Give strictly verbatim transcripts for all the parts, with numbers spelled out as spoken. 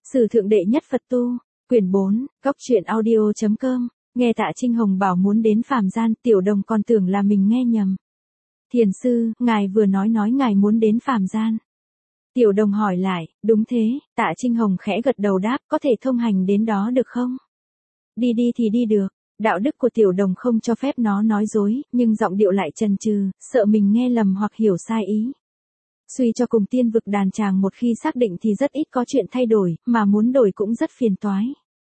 Sử thượng đệ nhất Phật tu, quyển bốn, góc truyện audio chấm com, nghe Tạ Trinh Hồng bảo muốn đến phàm gian, Tiểu Đồng còn tưởng là mình nghe nhầm. Thiền sư, ngài vừa nói nói ngài muốn đến phàm gian. Tiểu Đồng hỏi lại, đúng thế, Tạ Trinh Hồng khẽ gật đầu đáp, có thể thông hành đến đó được không? Đi đi thì đi được. Đạo đức của Tiểu Đồng không cho phép nó nói dối, nhưng giọng điệu lại chần chừ, sợ mình nghe lầm hoặc hiểu sai ý. Suy cho cùng tiên vực đàn tràng một khi xác định thì rất ít có chuyện thay đổi, mà muốn đổi cũng rất phiền toái.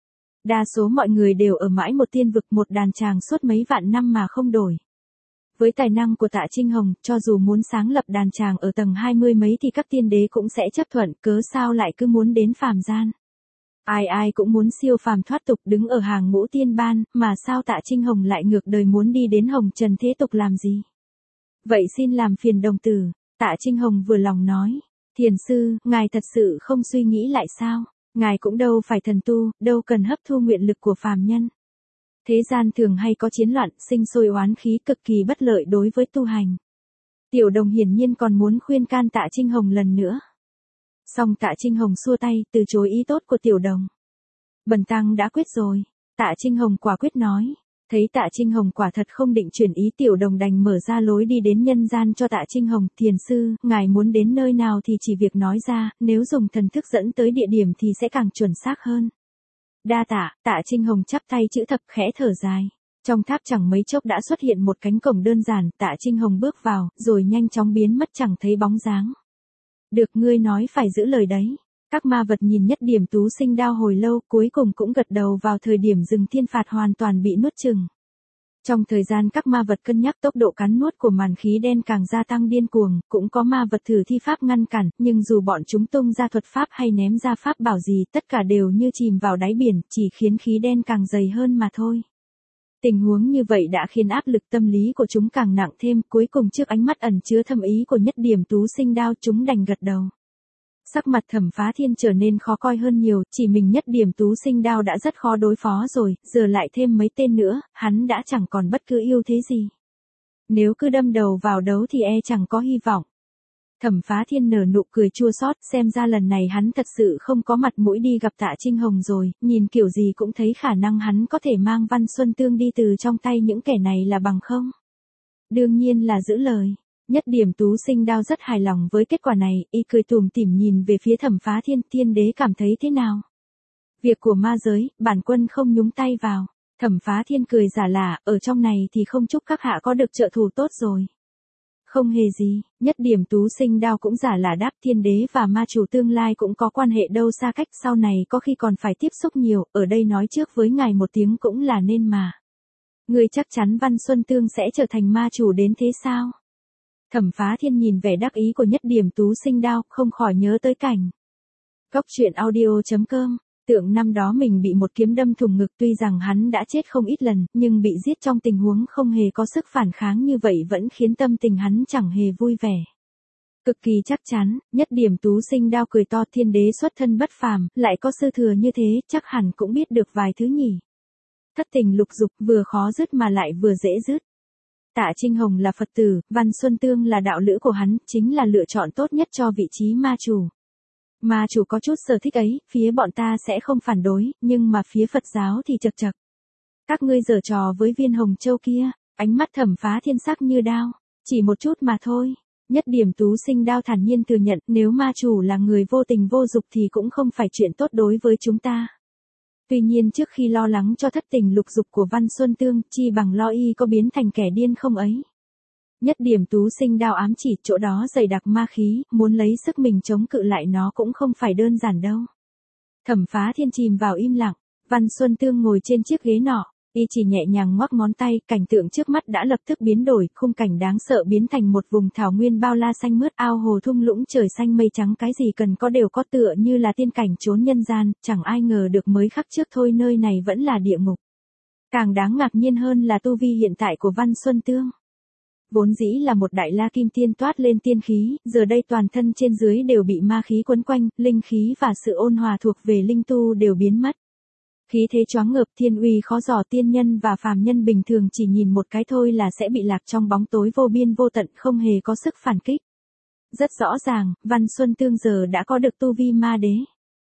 Đa số mọi người đều ở mãi một tiên vực một đàn tràng suốt mấy vạn năm mà không đổi. Với tài năng của Tạ Trinh Hồng, cho dù muốn sáng lập đàn tràng ở tầng hai mươi mấy thì các tiên đế cũng sẽ chấp thuận, cớ sao lại cứ muốn đến phàm gian. Ai ai cũng muốn siêu phàm thoát tục đứng ở hàng ngũ tiên ban, mà sao Tạ Trinh Hồng lại ngược đời muốn đi đến hồng trần thế tục làm gì? Vậy xin làm phiền đồng tử. Tạ Trinh Hồng vừa lòng nói, thiền sư, ngài thật sự không suy nghĩ lại sao, ngài cũng đâu phải thần tu, đâu cần hấp thu nguyện lực của phàm nhân. Thế gian thường hay có chiến loạn, sinh sôi oán khí cực kỳ bất lợi đối với tu hành. Tiểu Đồng hiển nhiên còn muốn khuyên can Tạ Trinh Hồng lần nữa. Song Tạ Trinh Hồng xua tay, từ chối ý tốt của Tiểu Đồng. Bần tăng đã quyết rồi, Tạ Trinh Hồng quả quyết nói. Thấy Tạ Trinh Hồng quả thật không định chuyển ý, Tiểu Đồng đành mở ra lối đi đến nhân gian cho Tạ Trinh Hồng. Thiền sư, ngài muốn đến nơi nào thì chỉ việc nói ra, nếu dùng thần thức dẫn tới địa điểm thì sẽ càng chuẩn xác hơn. Đa tạ. Tạ Trinh Hồng chắp tay chữ thập khẽ thở dài. Trong tháp chẳng mấy chốc đã xuất hiện một cánh cổng đơn giản, Tạ Trinh Hồng bước vào, rồi nhanh chóng biến mất chẳng thấy bóng dáng. Được, ngươi nói phải giữ lời đấy. Các ma vật nhìn Nhất Điểm Tú Sinh Đao hồi lâu, cuối cùng cũng gật đầu vào thời điểm rừng thiên phạt hoàn toàn bị nuốt chửng. Trong thời gian các ma vật cân nhắc tốc độ cắn nuốt của màn khí đen càng gia tăng điên cuồng, cũng có ma vật thử thi pháp ngăn cản, nhưng dù bọn chúng tung ra thuật pháp hay ném ra pháp bảo gì, tất cả đều như chìm vào đáy biển, chỉ khiến khí đen càng dày hơn mà thôi. Tình huống như vậy đã khiến áp lực tâm lý của chúng càng nặng thêm, cuối cùng trước ánh mắt ẩn chứa thâm ý của Nhất Điểm Tú Sinh Đao, chúng đành gật đầu. Sắc mặt Thẩm Phá Thiên trở nên khó coi hơn nhiều, chỉ mình Nhất Điểm Tú Sinh Đao đã rất khó đối phó rồi, giờ lại thêm mấy tên nữa, hắn đã chẳng còn bất cứ ưu thế gì. Nếu cứ đâm đầu vào đấu thì e chẳng có hy vọng. Thẩm Phá Thiên nở nụ cười chua xót, xem ra lần này hắn thật sự không có mặt mũi đi gặp Tạ Trinh Hồng rồi, nhìn kiểu gì cũng thấy khả năng hắn có thể mang Văn Xuân Tương đi từ trong tay những kẻ này là bằng không. Đương nhiên là giữ lời. Nhất Điểm Tú Sinh Đao rất hài lòng với kết quả này, y cười tủm tỉm nhìn về phía Thẩm Phá Thiên, Thiên đế cảm thấy thế nào? Việc của ma giới, bản quân không nhúng tay vào. Thẩm Phá Thiên cười giả lả, ở trong này thì không chúc các hạ có được trợ thủ tốt rồi. Không hề gì, Nhất Điểm Tú Sinh Đao cũng giả lả đáp, thiên đế và ma chủ tương lai cũng có quan hệ đâu xa cách, sau này có khi còn phải tiếp xúc nhiều, ở đây nói trước với ngài một tiếng cũng là nên mà. Ngươi chắc chắn Văn Xuân Tương sẽ trở thành ma chủ đến thế sao? Thẩm Phá Thiên nhìn vẻ đắc ý của Nhất Điểm Tú Sinh Đao, không khỏi nhớ tới cảnh. Góc truyện audio chấm com, tưởng năm đó mình bị một kiếm đâm thủng ngực, tuy rằng hắn đã chết không ít lần, nhưng bị giết trong tình huống không hề có sức phản kháng như vậy vẫn khiến tâm tình hắn chẳng hề vui vẻ. Cực kỳ chắc chắn, Nhất Điểm Tú Sinh Đao cười to, thiên đế xuất thân bất phàm, lại có sư thừa như thế, chắc hẳn cũng biết được vài thứ nhỉ. Thất tình lục dục vừa khó dứt mà lại vừa dễ dứt. Tạ Trinh Hồng là Phật tử, Văn Xuân Tương là đạo lữ của hắn, chính là lựa chọn tốt nhất cho vị trí ma chủ. Ma chủ có chút sở thích ấy, phía bọn ta sẽ không phản đối, nhưng mà phía Phật giáo thì chật chật. Các ngươi giở trò với viên Hồng Châu kia, ánh mắt Thẩm Phá Thiên sắc như đao, chỉ một chút mà thôi. Nhất Điểm Tú Sinh Đao thản nhiên thừa nhận, nếu ma chủ là người vô tình vô dục thì cũng không phải chuyện tốt đối với chúng ta. Tuy nhiên trước khi lo lắng cho thất tình lục dục của Văn Xuân Tương, chi bằng lo y có biến thành kẻ điên không ấy. Nhất Điểm Tú Sinh Đao ám chỉ, chỗ đó dày đặc ma khí, muốn lấy sức mình chống cự lại nó cũng không phải đơn giản đâu. Thẩm Phá Thiên chìm vào im lặng, Văn Xuân Tương ngồi trên chiếc ghế nọ, y chỉ nhẹ nhàng ngoắc ngón tay, cảnh tượng trước mắt đã lập tức biến đổi, khung cảnh đáng sợ biến thành một vùng thảo nguyên bao la xanh mướt, ao hồ thung lũng, trời xanh mây trắng, cái gì cần có đều có, tựa như là tiên cảnh trốn nhân gian, chẳng ai ngờ được mới khắc trước thôi nơi này vẫn là địa ngục. Càng đáng ngạc nhiên hơn là tu vi hiện tại của Văn Xuân Tương. Vốn dĩ là một đại la kim tiên toát lên tiên khí, giờ đây toàn thân trên dưới đều bị ma khí quấn quanh, linh khí và sự ôn hòa thuộc về linh tu đều biến mất. Khí thế choáng ngợp, thiên uy khó dò, tiên nhân và phàm nhân bình thường chỉ nhìn một cái thôi là sẽ bị lạc trong bóng tối vô biên vô tận, không hề có sức phản kích. Rất rõ ràng, Văn Xuân Tương giờ đã có được tu vi ma đế.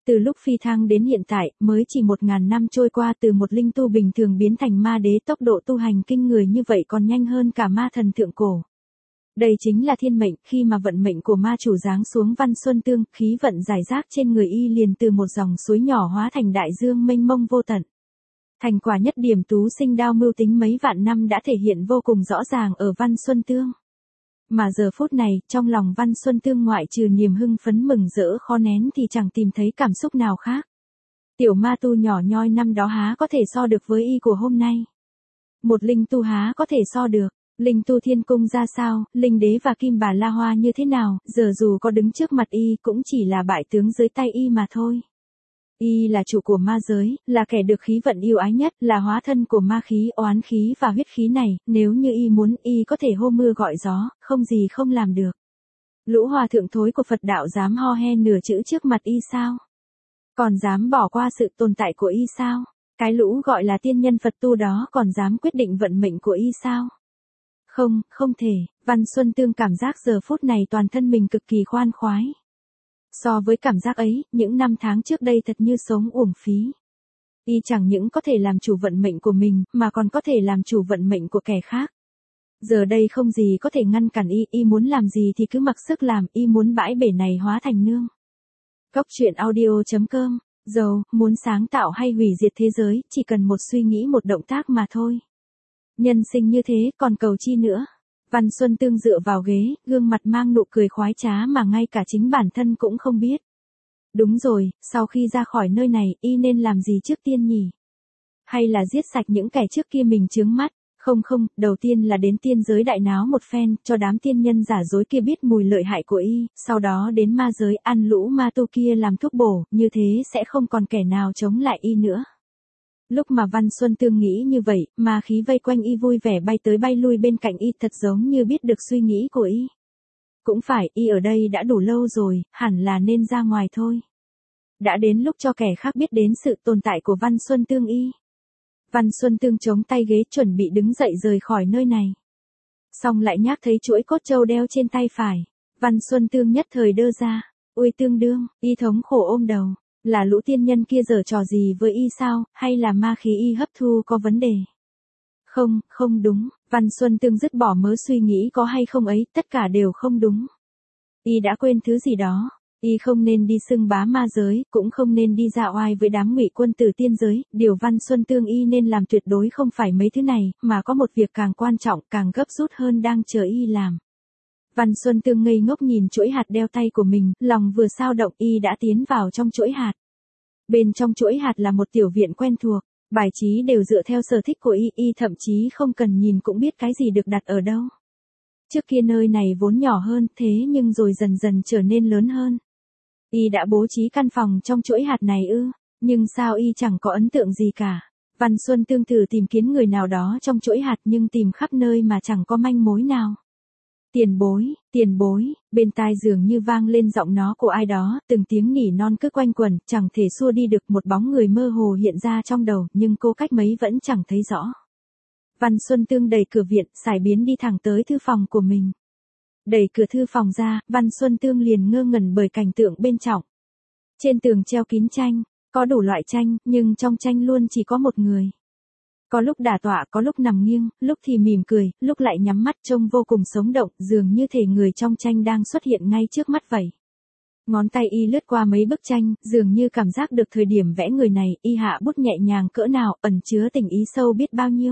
Từ lúc phi thăng đến hiện tại, mới chỉ một ngàn năm trôi qua, từ một linh tu bình thường biến thành ma đế, tốc độ tu hành kinh người như vậy còn nhanh hơn cả ma thần thượng cổ. Đây chính là thiên mệnh, khi mà vận mệnh của ma chủ giáng xuống Văn Xuân Tương, khí vận giải rác trên người y liền từ một dòng suối nhỏ hóa thành đại dương mênh mông vô tận. Thành quả nhất điểm tú sinh đao mưu tính mấy vạn năm đã thể hiện vô cùng rõ ràng ở Văn Xuân Tương. Mà giờ phút này, trong lòng Văn Xuân Tương ngoại trừ niềm hưng phấn mừng rỡ khó nén thì chẳng tìm thấy cảm xúc nào khác. Tiểu ma tu nhỏ nhoi năm đó há có thể so được với y của hôm nay. Một linh tu há có thể so được. Linh tu thiên cung ra sao, linh đế và kim bà la hoa như thế nào, giờ dù có đứng trước mặt y cũng chỉ là bại tướng dưới tay y mà thôi. Y là chủ của ma giới, là kẻ được khí vận yêu ái nhất, là hóa thân của ma khí, oán khí và huyết khí này, nếu như y muốn, y có thể hô mưa gọi gió, không gì không làm được. Lũ hòa thượng thối của Phật đạo dám ho he nửa chữ trước mặt y sao? Còn dám bỏ qua sự tồn tại của y sao? Cái lũ gọi là tiên nhân Phật tu đó còn dám quyết định vận mệnh của y sao? Không, không thể. Văn Xuân Tương cảm giác giờ phút này toàn thân mình cực kỳ khoan khoái. So với cảm giác ấy, những năm tháng trước đây thật như sống uổng phí. Y chẳng những có thể làm chủ vận mệnh của mình, mà còn có thể làm chủ vận mệnh của kẻ khác. Giờ đây không gì có thể ngăn cản y, y muốn làm gì thì cứ mặc sức làm, y muốn bãi bể này hóa thành nương. Cốc truyện audio chấm com, dầu, muốn sáng tạo hay hủy diệt thế giới, chỉ cần một suy nghĩ một động tác mà thôi. Nhân sinh như thế, còn cầu chi nữa. Văn Xuân Tương dựa vào ghế, gương mặt mang nụ cười khoái trá mà ngay cả chính bản thân cũng không biết. Đúng rồi, sau khi ra khỏi nơi này, y nên làm gì trước tiên nhỉ? Hay là giết sạch những kẻ trước kia mình chướng mắt? Không không, đầu tiên là đến tiên giới đại náo một phen, cho đám tiên nhân giả dối kia biết mùi lợi hại của y, sau đó đến ma giới ăn lũ ma tu kia làm thuốc bổ, như thế sẽ không còn kẻ nào chống lại y nữa. Lúc mà Văn Xuân Tương nghĩ như vậy, ma khí vây quanh y vui vẻ bay tới bay lui bên cạnh y, thật giống như biết được suy nghĩ của y. Cũng phải, y ở đây đã đủ lâu rồi, hẳn là nên ra ngoài thôi. Đã đến lúc cho kẻ khác biết đến sự tồn tại của Văn Xuân Tương y. Văn Xuân Tương chống tay ghế chuẩn bị đứng dậy rời khỏi nơi này. Xong lại nhác thấy chuỗi cốt châu đeo trên tay phải. Văn Xuân Tương nhất thời đơ ra. Ôi tương đương, y thống khổ ôm đầu. Là lũ tiên nhân kia giở trò gì với y sao, hay là ma khí y hấp thu có vấn đề? Không, không đúng, Văn Xuân Tương dứt bỏ mớ suy nghĩ có hay không ấy, tất cả đều không đúng. Y đã quên thứ gì đó, y không nên đi xưng bá ma giới, cũng không nên đi ra oai với đám ngụy quân tử tiên giới, điều Văn Xuân Tương y nên làm tuyệt đối không phải mấy thứ này, mà có một việc càng quan trọng, càng gấp rút hơn đang chờ y làm. Văn Xuân Tương ngây ngốc nhìn chuỗi hạt đeo tay của mình, lòng vừa sao động y đã tiến vào trong chuỗi hạt. Bên trong chuỗi hạt là một tiểu viện quen thuộc, bài trí đều dựa theo sở thích của y, y thậm chí không cần nhìn cũng biết cái gì được đặt ở đâu. Trước kia nơi này vốn nhỏ hơn, thế nhưng rồi dần dần trở nên lớn hơn. Y đã bố trí căn phòng trong chuỗi hạt này ư, nhưng sao y chẳng có ấn tượng gì cả. Văn Xuân Tương thử tìm kiếm người nào đó trong chuỗi hạt nhưng tìm khắp nơi mà chẳng có manh mối nào. Tiền bối, tiền bối, bên tai dường như vang lên giọng nó của ai đó, từng tiếng nỉ non cứ quanh quẩn, chẳng thể xua đi được, một bóng người mơ hồ hiện ra trong đầu, nhưng cô cách mấy vẫn chẳng thấy rõ. Văn Xuân Tương đẩy cửa viện, xài biến đi thẳng tới thư phòng của mình. Đẩy cửa thư phòng ra, Văn Xuân Tương liền ngơ ngẩn bởi cảnh tượng bên trong. Trên tường treo kín tranh, có đủ loại tranh, nhưng trong tranh luôn chỉ có một người. Có lúc đả tọa, có lúc nằm nghiêng, lúc thì mỉm cười, lúc lại nhắm mắt trông vô cùng sống động, dường như thể người trong tranh đang xuất hiện ngay trước mắt vậy. Ngón tay y lướt qua mấy bức tranh, dường như cảm giác được thời điểm vẽ người này, y hạ bút nhẹ nhàng cỡ nào, ẩn chứa tình ý sâu biết bao nhiêu.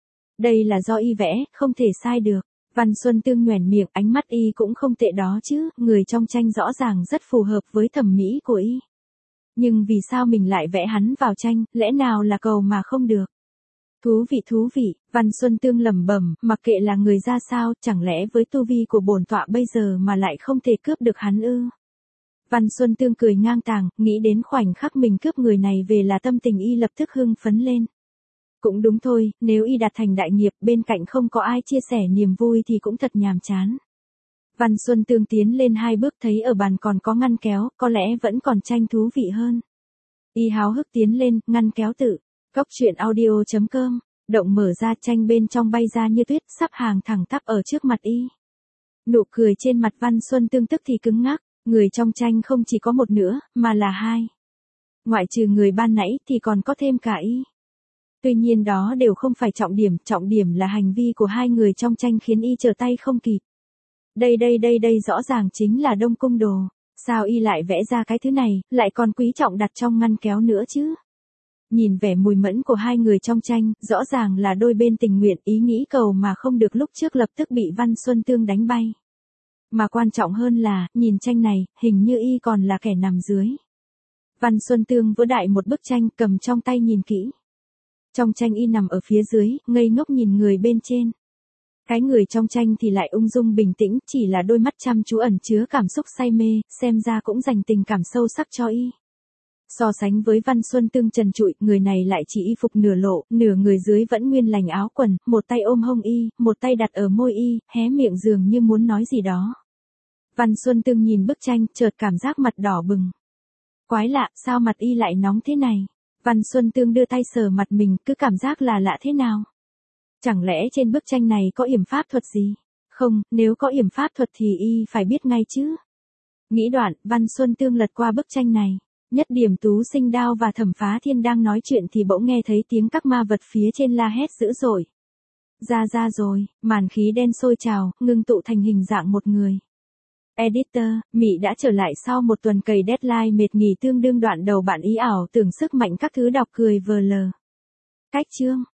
Đây là do y vẽ, không thể sai được. Văn Xuân Tương nhoẻn miệng, ánh mắt y cũng không tệ đó chứ, người trong tranh rõ ràng rất phù hợp với thẩm mỹ của y. Nhưng vì sao mình lại vẽ hắn vào tranh, lẽ nào là cầu mà không được? Thú vị thú vị, Văn Xuân Tương lẩm bẩm, mặc kệ là người ra sao, chẳng lẽ với tu vi của bổn tọa bây giờ mà lại không thể cướp được hắn ư? Văn Xuân Tương cười ngang tàng, nghĩ đến khoảnh khắc mình cướp người này về là tâm tình y lập tức hưng phấn lên. Cũng đúng thôi, nếu y đạt thành đại nghiệp, bên cạnh không có ai chia sẻ niềm vui thì cũng thật nhàm chán. Văn Xuân Tương tiến lên hai bước, thấy ở bàn còn có ngăn kéo, có lẽ vẫn còn tranh thú vị hơn. Y háo hức tiến lên, ngăn kéo tự. Cốc truyện audio chấm com, động mở ra, tranh bên trong bay ra như tuyết, sắp hàng thẳng tắp ở trước mặt y. Nụ cười trên mặt Văn Xuân Tương tức thì cứng ngắc, người trong tranh không chỉ có một nữa, mà là hai. Ngoại trừ người ban nãy thì còn có thêm cả y. Tuy nhiên đó đều không phải trọng điểm, trọng điểm là hành vi của hai người trong tranh khiến y trở tay không kịp. Đây đây đây đây rõ ràng chính là Đông Cung đồ. Sao y lại vẽ ra cái thứ này, lại còn quý trọng đặt trong ngăn kéo nữa chứ? Nhìn vẻ mùi mẫn của hai người trong tranh, rõ ràng là đôi bên tình nguyện, ý nghĩ cầu mà không được lúc trước lập tức bị Văn Xuân Tương đánh bay. Mà quan trọng hơn là, nhìn tranh này, hình như y còn là kẻ nằm dưới. Văn Xuân Tương vỡ đại một bức tranh cầm trong tay nhìn kỹ. Trong tranh y nằm ở phía dưới, ngây ngốc nhìn người bên trên. Cái người trong tranh thì lại ung dung bình tĩnh, chỉ là đôi mắt chăm chú ẩn chứa cảm xúc say mê, xem ra cũng dành tình cảm sâu sắc cho y. So sánh với Văn Xuân Tương trần trụi, người này lại chỉ y phục nửa lộ, nửa người dưới vẫn nguyên lành áo quần, một tay ôm hông y, một tay đặt ở môi y, hé miệng dường như muốn nói gì đó. Văn Xuân Tương nhìn bức tranh, chợt cảm giác mặt đỏ bừng. Quái lạ, sao mặt y lại nóng thế này? Văn Xuân Tương đưa tay sờ mặt mình, cứ cảm giác là lạ thế nào? Chẳng lẽ trên bức tranh này có yểm pháp thuật gì? Không, nếu có yểm pháp thuật thì y phải biết ngay chứ. Nghĩ đoạn, Văn Xuân Tương lật qua bức tranh này. Nhất Điểm Tú Sinh Đao và Thẩm Phá Thiên đang nói chuyện thì bỗng nghe thấy tiếng các ma vật phía trên la hét dữ dội. Ra ra rồi, màn khí đen sôi trào, ngưng tụ thành hình dạng một người. Editor, Mị đã trở lại sau một tuần cày deadline mệt nghỉ tương đương đoạn đầu bạn ý ảo tưởng sức mạnh các thứ đọc cười vờ lờ. Cách chương